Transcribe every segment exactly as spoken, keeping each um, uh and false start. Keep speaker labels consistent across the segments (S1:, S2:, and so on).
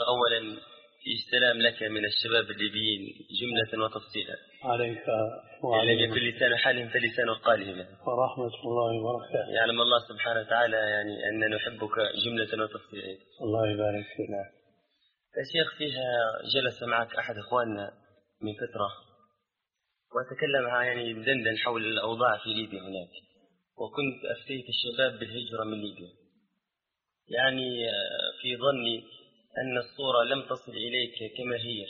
S1: أولا في السلام لك من الشباب الليبيين جملة وتفصيلا.
S2: عليك
S1: وعليك. يكن لسان حالهم فلسان قالهم.
S2: ورحمة الله وبركاته.
S1: يعلم الله سبحانه وتعالى يعني أن نحبك جملة وتفصيلا.
S2: الله يبارك فيك.
S1: نعم. الشيخ فيها جلس معك أحد إخواننا من فترة وتكلم يعني دندن حول الأوضاع في ليبيا هناك، وكنت أفتيت الشباب بالهجرة من ليبيا. يعني في ظني أن الصورة لم تصل إليك كما هي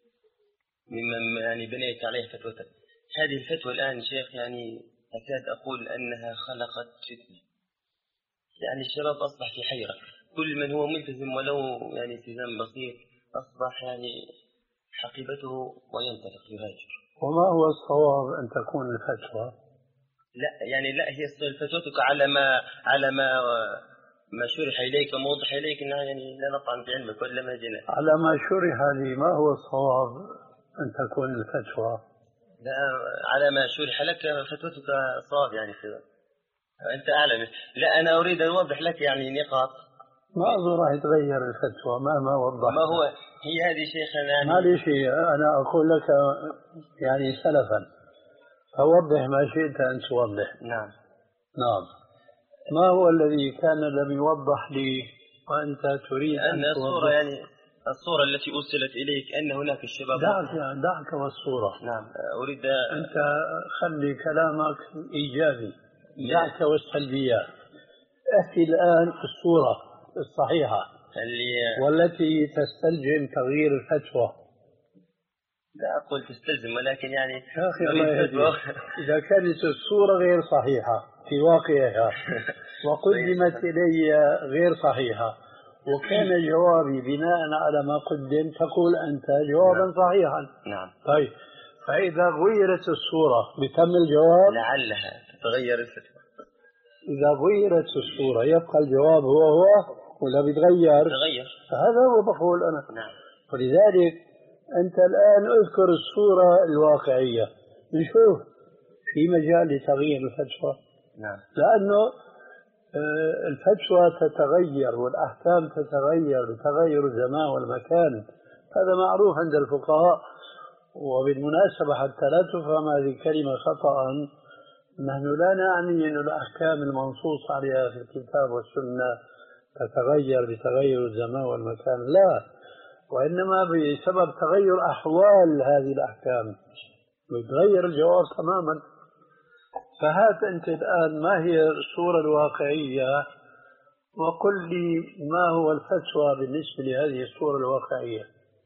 S1: ممن يعني بنيت عليه فتوتك. هذه الفتوى الآن شيخ يعني أكاد أقول أنها خلقت فتنة. يعني الشباب أصبح في حيرة، كل من هو ملتزم ولو يعني التزام بسيط أصبح يعني حقيبته وينطلق يهاجر.
S2: وما هو الصواب أن تكون الفتوى؟
S1: لا يعني لا، هي فتوتك على ما على ما ما شرح إليك وموضح إليك إنها يعني لا نطعن بعلمك ولا ما جنى.
S2: على ما شرح لي ما هو الصواب أن تكون الفتوى؟
S1: لا على ما شرح لك فتوتك صواب يعني كذا. أنت أعلم. لا أنا أريد أن أوضح لك يعني نقاط.
S2: ما أظن راح يتغير الفتوى مهما وضحت.
S1: ما هو هي هذه شيخنا يعني
S2: ما لي شيء، أنا أقول لك يعني سلفا فوضح ما شئت أن توضح.
S1: نعم.
S2: نعم. ما هو الذي كان لم يوضح لي وأنت تريد أن,
S1: أن الصورة يعني الصورة التي أرسلت إليك أن هناك الشباب.
S2: دعك دعك والصورة.
S1: نعم أريد.
S2: أنت خلي كلامك إيجابي، دعك والسلبيات. أحكي الآن الصورة الصحيحة
S1: اللي
S2: والتي تستلزم تغيير الفتوى.
S1: لا أقول تستلزم ولكن يعني
S2: يا أخي الله يهديك، إذا كانت الصورة غير صحيحة في واقعها وقدمت إلي غير صحيحة وكان جوابي بناء على ما قدم تقول أنت جوابا صحيحا.
S1: نعم.
S2: طيب فإذا غيرت الصورة بتم الجواب
S1: لعلها تتغير الفتوى.
S2: إذا غيرت الصورة يبقى الجواب هو هو ولا بيتغير؟
S1: تغير.
S2: فهذا هو بقول أنا.
S1: نعم.
S2: ولذلك أنت الآن اذكر الصورة الواقعية نشوف في مجال لتغيير الفتوى.
S1: نعم.
S2: لأنه الفتوى تتغير والأحكام تتغير بتغير الزمان والمكان، هذا معروف عند الفقهاء. وبالمناسبة حتى لا تفهم هذه الكلمة خطأ، نحن لا نعني أن الأحكام المنصوص عليها في الكتاب والسنة تتغير بتغير الزمان والمكان، لا، وإنما بسبب تغير أحوال هذه الأحكام يتغير الجواب تماما. فهات أنت الآن ما هي الصورة الواقعية وقل لي ما هو الفتوى بالنسبة لهذه الصورة الواقعية.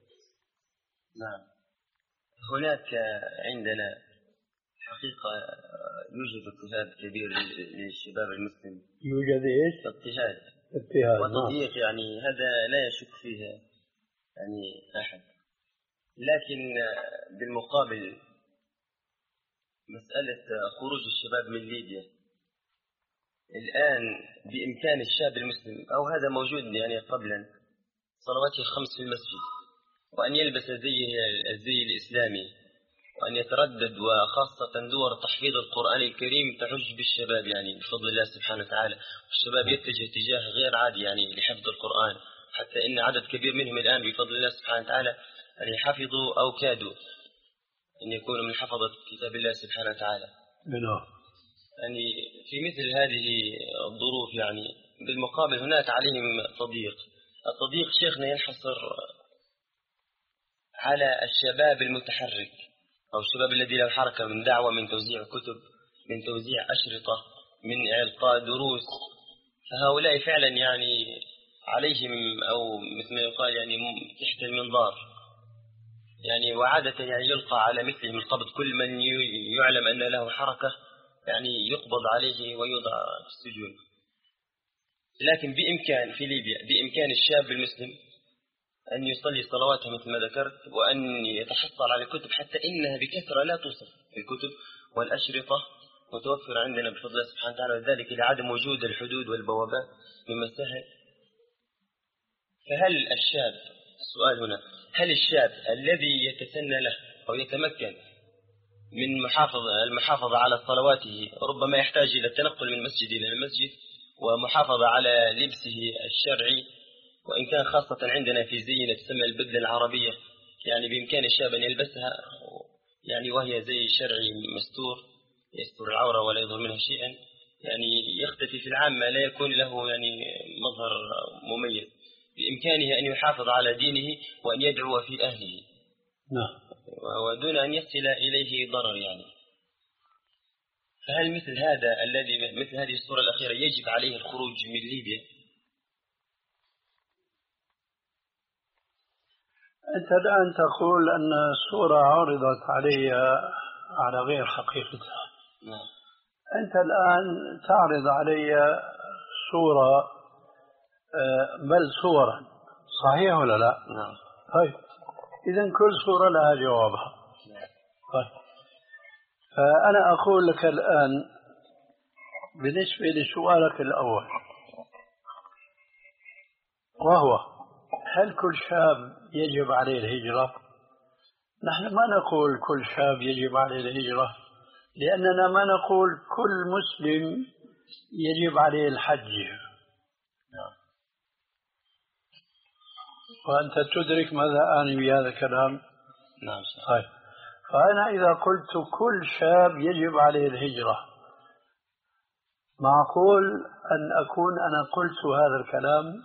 S1: نعم. هناك عندنا حقيقة يوجد اضطهاد كبير للشباب المسلم.
S2: يوجد إيش؟
S1: اضطهاد.
S2: اضطهاد.
S1: وتضييق يعني هذا لا يشك فيها يعني أحد. لكن بالمقابل مسألة خروج الشباب من ليبيا الآن بإمكان الشاب المسلم أو هذا موجود يعني قبلا صلواته الخمس في المسجد وأن يلبس زي الزي الإسلامي وأن يتردد، وخاصة دور تحفيظ القرآن الكريم تحج بالشباب يعني بفضل الله سبحانه وتعالى، والشباب يتجه اتجاه غير عادي يعني لحفظ القرآن، حتى إن عدد كبير منهم الآن بفضل الله سبحانه وتعالى يعني حفظوا أو كادوا أن يكونوا من حفظة كتاب الله سبحانه وتعالى. يعني في مثل هذه الظروف يعني بالمقابل هناك عليهم تضييق. التضييق شيخنا ينحصر على الشباب المتحرك أو الشباب الذي له حركة من دعوة، من توزيع كتب، من توزيع أشرطة، من إلقاء دروس، فهؤلاء فعلا يعني عليهم أو مثل ما يقال يعني تحت المنظار يعني، وعادة يعني يلقى على مثلهم القبض. كل من يعلم أن له حركة يعني يقبض عليه ويوضع في السجون. لكن بإمكان في ليبيا بإمكان الشاب المسلم أن يصلي صلواته مثل ما ذكرت، وأن يتحصل على الكتب حتى إنها بكثرة لا توصف الكتب والأشرطة متوفرة عندنا بفضل الله سبحانه وتعالى، وذلك لعدم وجود الحدود والبوابات مما سهل. فهل الشاب، السؤال هنا، هل الشاب الذي يتسنى له أو يتمكن من محافظة المحافظة على صلواته ربما يحتاج إلى التنقل من مسجد إلى المسجد ومحافظة على لبسه الشرعي وإن كان خاصة عندنا في زينا تسمى البدلة العربية، يعني بإمكان الشاب أن يلبسها يعني وهي زي شرعي مستور يستر العورة ولا يظهر منها شيئا، يعني يختفي في العامة لا يكون له يعني مظهر مميز، بإمكانه أن يحافظ على دينه وأن يدعو في أهله.
S2: نعم.
S1: ودون أن يصل إليه ضرر يعني. فهل مثل هذا الذي مثل هذه الصورة الأخيرة يجب عليه الخروج من ليبيا؟
S2: أنت الآن تقول أن الصورة عرضت علي على غير حقيقتها.
S1: نعم.
S2: أنت الآن تعرض علي صورة بل صورا، صحيح ولا لا؟
S1: نعم.
S2: طيب إذن كل صورة لها جوابها.
S1: نعم.
S2: طيب فأنا أقول لك الآن بالنسبة لسؤالك الأول، وهو هل كل شاب يجب عليه الهجرة؟ نحن ما نقول كل شاب يجب عليه الهجرة، لأننا ما نقول كل مسلم يجب عليه الحج.
S1: نعم.
S2: وأنت تدرك ماذا أعني بهذا الكلام؟
S1: نعم.
S2: طيب فأنا إذا قلت كل شاب يجب عليه الهجرة، معقول أن أكون أنا قلت هذا الكلام؟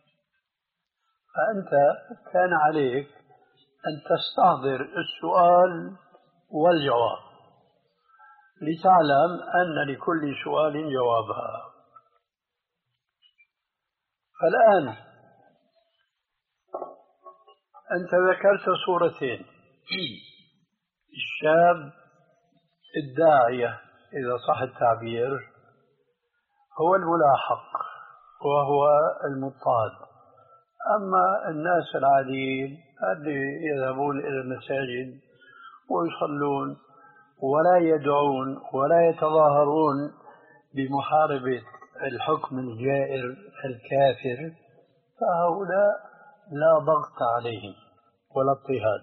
S2: فأنت كان عليك أن تستحضر السؤال والجواب لتعلم أن لكل سؤال جوابها. فالآن أنت ذكرت صورتين، الشاب الداعية إذا صح التعبير هو الملاحق وهو المضطهد، أما الناس العاديين اللي يذهبون إلى المساجد ويصلون ولا يدعون ولا يتظاهرون بمحاربة الحكم الجائر الكافر، فهؤلاء لا ضغط عليهم ولا اضطهاد.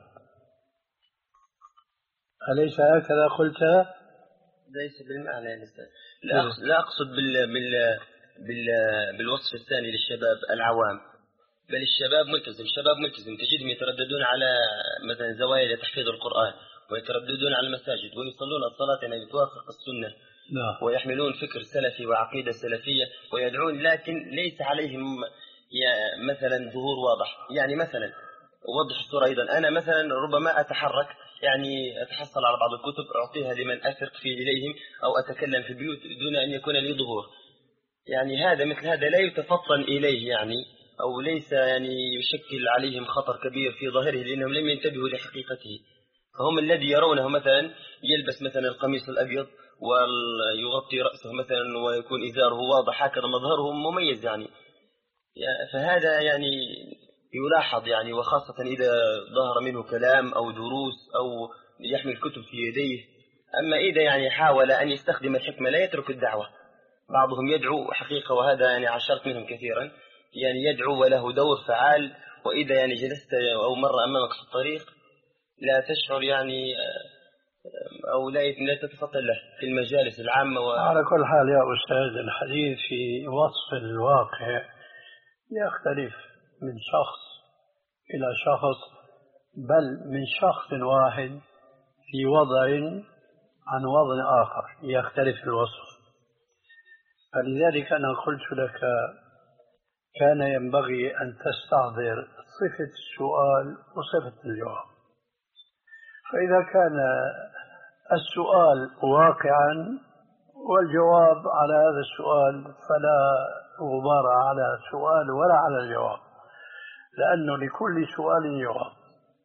S2: أليس هكذا قلت؟
S1: ليس بالمعنى لا أقصد, لا أقصد بال بال بال بالوصف الثاني للشباب العوام، بل الشباب ملتزم، شباب ملتزم تجدهم يترددون على مثلا زوايا تحفيظ القرآن، ويترددون على المساجد ويصلون الصلاة يعني توافق السنة.
S2: لا.
S1: ويحملون فكر سلفي وعقيدة سلفية ويدعون، لكن ليس عليهم مثلا ظهور واضح. يعني مثلا أوضح الصورة أيضا، أنا مثلا ربما أتحرك يعني أتحصل على بعض الكتب أعطيها لمن أثق فيه إليهم، أو أتكلم في البيوت دون أن يكون لي ظهور. يعني هذا مثل هذا لا يتفطن إليه يعني، أو ليس يعني يشكل عليهم خطر كبير في ظاهره لأنهم لم ينتبهوا لحقيقته. فهم الذي يرونه مثلا يلبس مثلا القميص الأبيض ويغطي رأسه مثلا ويكون إزاره واضح هكذا مظهره مميز يعني. فهذا يعني يلاحظ يعني، وخاصة إذا ظهر منه كلام أو دروس أو يحمل كتب في يديه. أما إذا يعني حاول أن يستخدم الحكمة لا يترك الدعوة. بعضهم يدعو حقيقة، وهذا يعني عشرت منهم كثيرا، يعني يدعو وله دور فعال، وإذا يعني جلست أو مر أمامك في الطريق لا تشعر يعني أو لا تتفطن له في المجالس العامة و...
S2: على كل حال يا أستاذ، الحديث في وصف الواقع يختلف من شخص إلى شخص، بل من شخص واحد في وضع عن وضع آخر يختلف الوصف. فلذلك أنا قلت لك كان ينبغي أن تستحضر صفة السؤال وصفة الجواب. فإذا كان السؤال واقعا والجواب على هذا السؤال فلا غبار على السؤال ولا على الجواب، لأنه لكل سؤال جواب.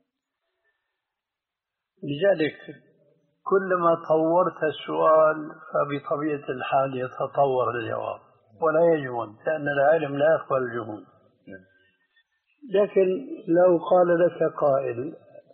S2: لذلك كلما طورت السؤال فبطبيعة الحال يتطور الجواب ولا يجمد، لأن العلم لا يقبل الجمود. لكن لو قال لك قائل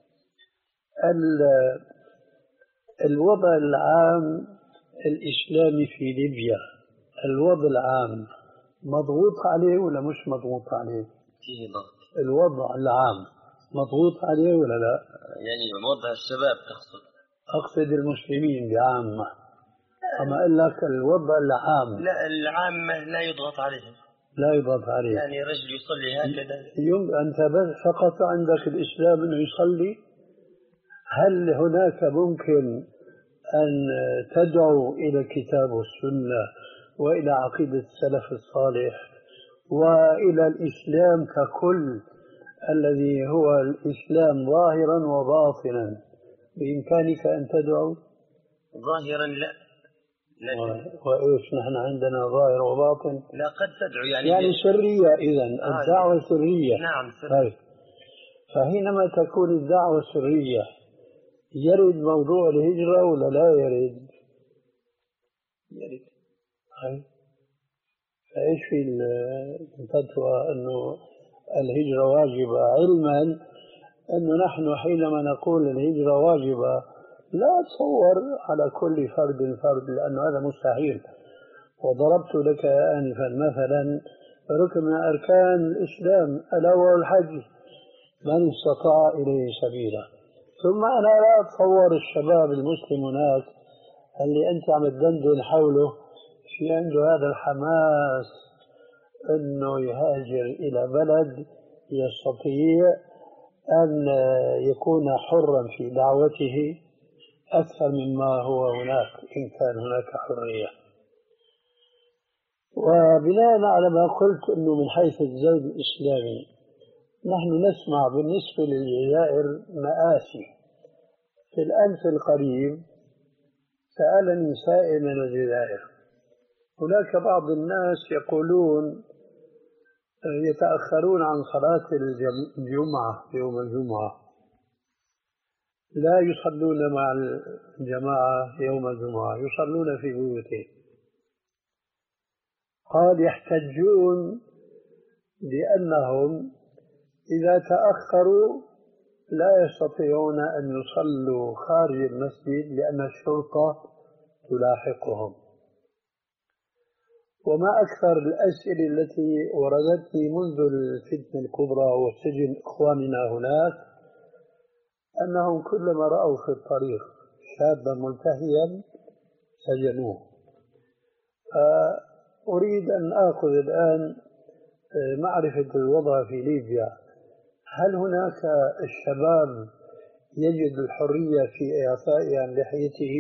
S2: الوضع العام الإسلامي في ليبيا، الوضع العام مضغوط عليه ولا مش مضغوط عليه؟
S1: فيه ضغط.
S2: الوضع العام مضغوط عليه ولا لا؟
S1: يعني وضع الشباب تقصد؟
S2: أقصد المسلمين بعامة. أما أقول لك الوضع العام.
S1: لا، العامة لا يضغط عليهم.
S2: لا يضاف عليه.
S1: يعني رجل يصلي هكذا.
S2: يوم أنت بس فقط عندك الإسلام أنه يصلي. هل هناك ممكن أن تدعو إلى الكتاب والسنة وإلى عقيدة السلف الصالح وإلى الإسلام ككل الذي هو الإسلام ظاهرا وباطنا، بإمكانك أن تدعو؟
S1: ظاهرا لا.
S2: وإيش نحن عندنا ظاهر وباطن؟
S1: لا قد تدعو يعني
S2: يعني سرية. إذن
S1: آه
S2: الدعوة سرية.
S1: نعم سرية.
S2: طيب، فحينما تكون الدعوة سرية يرد موضوع الهجرة ولا لا يرد؟
S1: يرد.
S2: طيب، فإيش في الفتوى أنه الهجرة واجبة، علما أنه نحن حينما نقول الهجرة واجبة لا تصور على كل فرد فرد، لأن هذا مستحيل. وضربت لك آنفا مثلا ركن من أركان الإسلام ألا وهو الحج، من استطاع إليه سبيلا. ثم أنا لا أتصور الشباب المسلم هناك اللي أنت عم تدندن حوله في عنده هذا الحماس أنه يهاجر إلى بلد يستطيع أن يكون حرا في دعوته أكثر مما هو هناك إن كان هناك حرية. وبناء على ما قلت أنه من حيث الزيد الإسلامي نحن نسمع بالنسبة للجزائر مآسي. في الأمس القريب سألني سائل من الجزائر، هناك بعض الناس يقولون يتأخرون عن صلاة الجمعة يوم الجمعة، لا يصلون مع الجماعة يوم الجمعة، يصلون في بيوتهم. قال يحتجون بأنهم إذا تأخروا لا يستطيعون أن يصلوا خارج المسجد لأن الشرطة تلاحقهم. وما أكثر الأسئلة التي وردتني منذ الفتنة الكبرى وسجن إخواننا هناك أنهم كلما رأوا في الطريق شابا ملتهيا سجنوه. أريد أن آخذ الآن معرفة الوضع في ليبيا. هل هناك الشباب يجد الحرية في إعفائه عن لحيته؟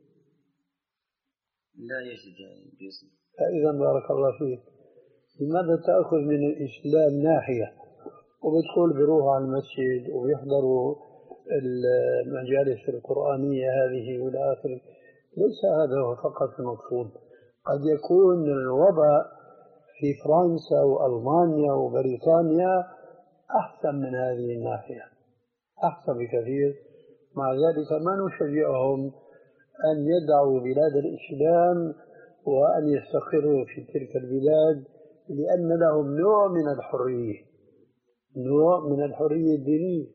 S1: لا يجد يعني بيصل.
S2: فإذا بارك الله فيك، لماذا تأخذ من الإسلام ناحية وبتقول بيروحوا على المسجد وبيحضروا المجالس القرآنية هذه والى آخره؟ ليس هذا هو فقط المقصود. قد يكون الوضع في فرنسا وألمانيا وبريطانيا أحسن من هذه الناحية، أحسن بكثير. مع ذلك ما نشجعهم أن يدعوا بلاد الإسلام وأن يستقروا في تلك البلاد، لأن لهم نوع من الحرية، نوع من الحرية الدينية.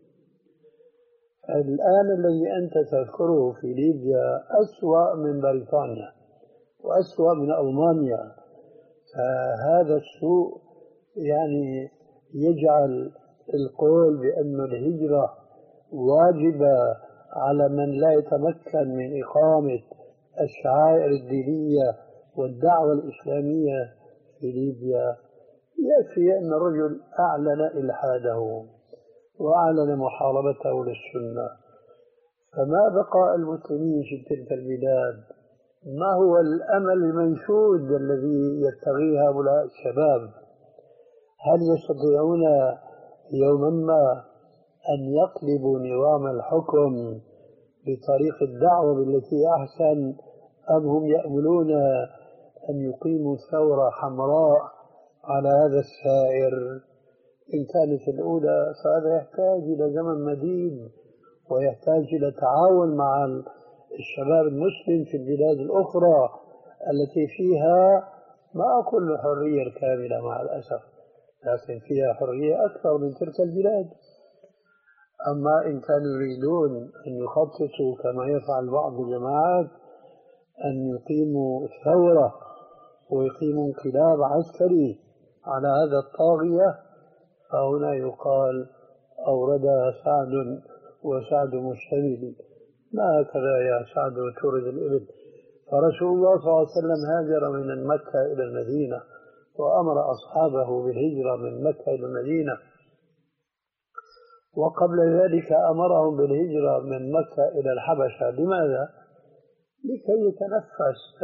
S2: الآن الذي أنت تذكره في ليبيا أسوأ من بريطانيا وأسوأ من ألمانيا. فهذا السوء يعني يجعل القول بأن الهجرة واجبة على من لا يتمكن من إقامة الشعائر الدينية والدعوة الإسلامية في ليبيا. يكفي أن الرجل أعلن إلحاده وأعلن محاربته للسنة، فما بقى المسلمين في تلك البلاد؟ ما هو الأمل المنشود الذي يبتغيه هؤلاء الشباب؟ هل يستطيعون يوما ما أن يقلبوا نظام الحكم بطريق الدعوة بالتي أحسن، أم هم يأملون أن يقيموا ثورة حمراء على هذا السائر؟ إن كانت الأولى فهذا يحتاج إلى زمن مديد ويحتاج إلى تعاون مع الشباب المسلم في البلاد الأخرى التي فيها ما أقول الحرية الكاملة مع الأسف، لكن فيها حرية أكثر من تلك البلاد. أما إن كانوا يريدون أن يخططوا كما يفعل بعض الجماعات أن يقيموا ثورة ويقيموا انقلاب عسكري على هذا الطاغية، فهنا يقال أوردها سعد وسعد مشتمل. ما هكذا يا سعد تورد الإبل. فرسول الله صلى الله عليه وسلم هاجر من مكة إلى المدينة وأمر أصحابه بالهجرة من مكة إلى المدينة، وقبل ذلك أمرهم بالهجرة من مكة إلى الحبشة. لماذا؟ لكي يتنفس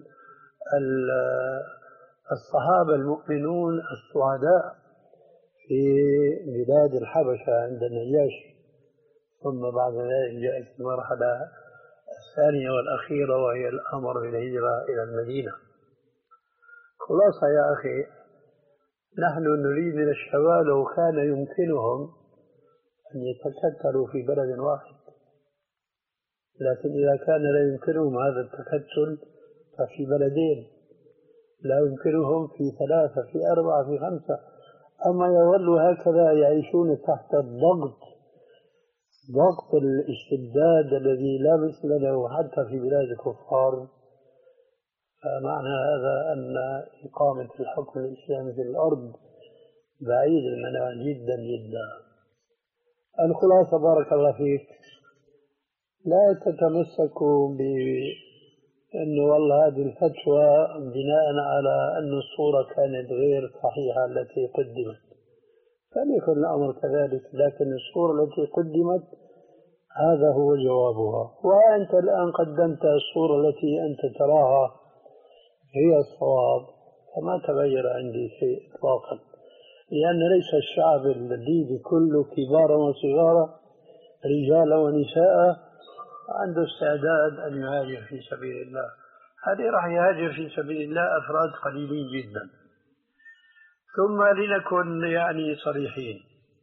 S2: الصحابة المؤمنون السعداء في بلاد الحبشة عند النجاشي، ثم بعد ذلك جاءت المرحلة الثانية والأخيرة وهي الأمر بالهجرة إلى المدينة. خلاصة يا أخي، نحن نريد من الشباب لو كان يمكنهم أن يتكتلوا في بلد واحد، لكن إذا كان لا يمكنهم هذا التكتل ففي بلدين، لا يمكنهم في ثلاثة في أربعة في خمسة. أما يظلوا هكذا يعيشون تحت الضغط، ضغط الاستبداد الذي لا مثل له حتى في بلاد الكفار. فمعنى هذا أن إقامة الحكم الإسلامي في الأرض بعيد المنال جدا جدا. الخلاصة بارك الله فيك، لا تتمسكوا بأنه والله هذه الفتوى بناء على أن الصورة كانت غير صحيحة التي قدمت، فليكن الأمر كذلك، لكن الصورة التي قدمت هذا هو جوابها. وأنت الآن قدمت الصورة التي أنت تراها هي الصواب، فما تغير عندي شيء إطلاقا، لأن ليس الشعب الليبي كله كبارا وصغارا رجالا ونساء عنده استعداد أن يهاجر في سبيل الله. هذه راح يهاجر في سبيل الله أفراد قليلين جدا. ثم لنكن يعني صريحين،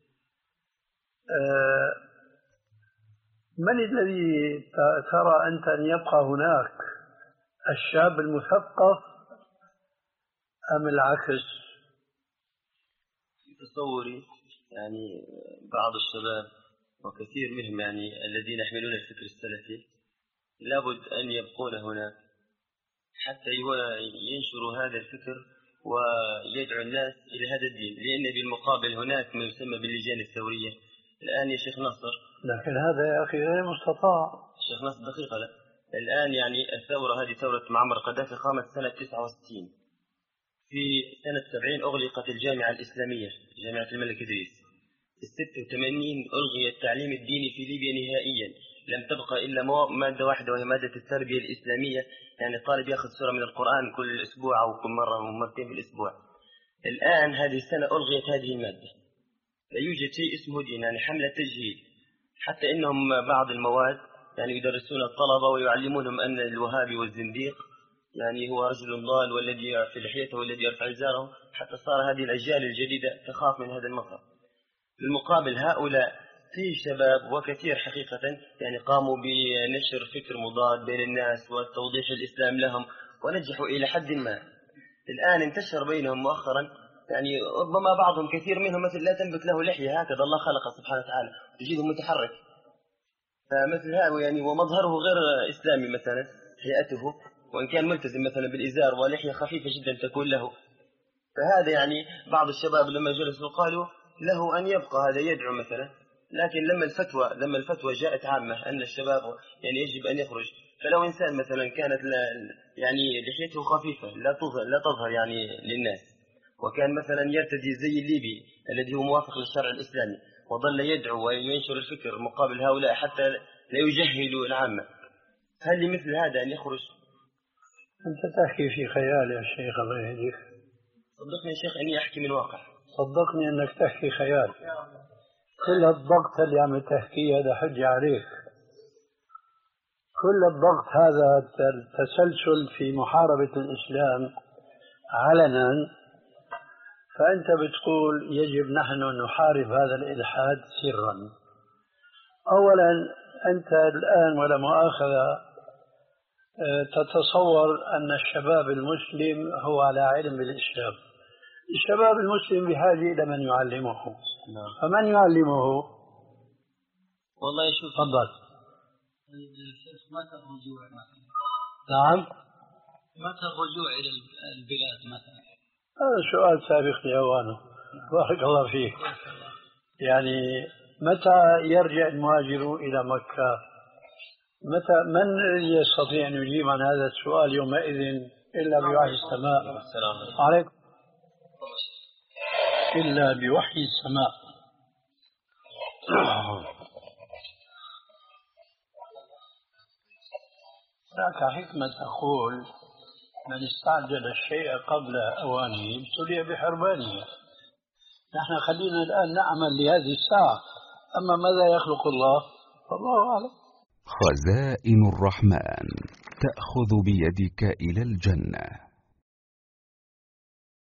S2: آه من الذي ترى أنت أن يبقى هناك، الشاب المثقف أم العكس؟
S1: في تصوري يعني بعض الشباب وكثير منهم يعني الذين يحملون الفكر السلفي لابد أن يبقون هناك حتى ينشروا هذا الفكر ويدعو الناس إلى هذا الدين، لأن بالمقابل هناك ما يسمى باللجان الثورية الآن يا شيخ ناصر.
S2: لكن هذا يا أخي غير مستطاع.
S1: شيخ ناصر دقيقة، لا الآن يعني الثورة هذه ثورة معمر قذافي قامت سنة تسعة وستين، في سنة سبعين أغلقت الجامعة الإسلامية جامعة الملك إدريس، في ستة وثمانين ألغي التعليم الديني في ليبيا نهائيا، لم تبقى إلا مادة واحدة وهي مادة التربية الإسلامية، يعني الطالب يأخذ سورة من القرآن كل أسبوع أو كل مرة أو مرتين في الأسبوع. الآن هذه السنة ألغيت هذه المادة، لا يوجد شيء اسمه دين، يعني حملة تجهيل، حتى إنهم بعض المواد يعني يدرسون الطلبة ويعلمونهم أن الوهابي والزنديق يعني هو رجل ضال والذي يرفع لحيته والذي يرفع إزاره، حتى صار هذه الأجيال الجديدة تخاف من هذا المظهر. بالمقابل هؤلاء في شباب وكثير حقيقة يعني قاموا بنشر فكر مضاد بين الناس وتوضيح الإسلام لهم ونجحوا إلى حد ما. الآن انتشر بينهم مؤخرا يعني ربما بعضهم كثير منهم مثل لا تنبت له لحية هكذا الله خلقه سبحانه وتعالى تجده متحرك، فمثل هذا يعني ومظهره غير إسلامي مثلا هيئته، وإن كان ملتزم مثلا بالإزار ولحية خفيفة جدا تكون له. فهذا يعني بعض الشباب لما جلسوا قالوا له أن يبقى هذا يدعو مثلا، لكن لما الفتوى لما الفتوى جاءت عامة أن الشباب يعني يجب أن يخرج، فلو إنسان مثلا كانت يعني لحيته خفيفة لا تظهر لا تظهر يعني للناس، وكان مثلا يرتدي زي الليبي الذي هو موافق للشرع الإسلامي وظل يدعو وينشر الفكر مقابل هؤلاء حتى لا يجهلوا العامة، هل لمثل هذا أن يخرج؟
S2: أنت تحكي في خيال يا شيخ الله يهديك.
S1: صدقني يا شيخ أني أحكي من واقع.
S2: صدقني أنك تحكي خيال. كل الضغط اللي عم تحكيه هذا حجة عليك، كل الضغط هذا التسلسل في محاربة الإسلام علنا، فأنت بتقول يجب نحن نحارب هذا الإلحاد سرا. أولا أنت الآن ولا مؤاخذة تتصور أن الشباب المسلم هو على علم بالإسلام. الشباب المسلم بحاجة إلى من يعلمه. نعم. فمن يعلمه؟
S1: والله شوف
S2: تفضل.
S3: الشيخ متى الرجوع مثلا؟
S2: نعم.
S3: متى الرجوع إلى البلاد مثلا؟
S2: هذا سؤال سابق لأوانه. بارك الله فيك. يعني متى يرجع المهاجر إلى مكة؟ متى من يستطيع أن يجيب عن هذا السؤال يومئذ إلا بوحي السماء؟
S1: السلام
S2: عليكم. إلا بوحي السماء. هناك حكمة تقول من استعجل الشيء قبل أوانه ابتلي بحرمانه. نحن خلينا الآن نعمل لهذه الساعة، أما ماذا يخلق الله فالله أعلم.
S4: خزائن الرحمن تأخذ بيدك إلى الجنة.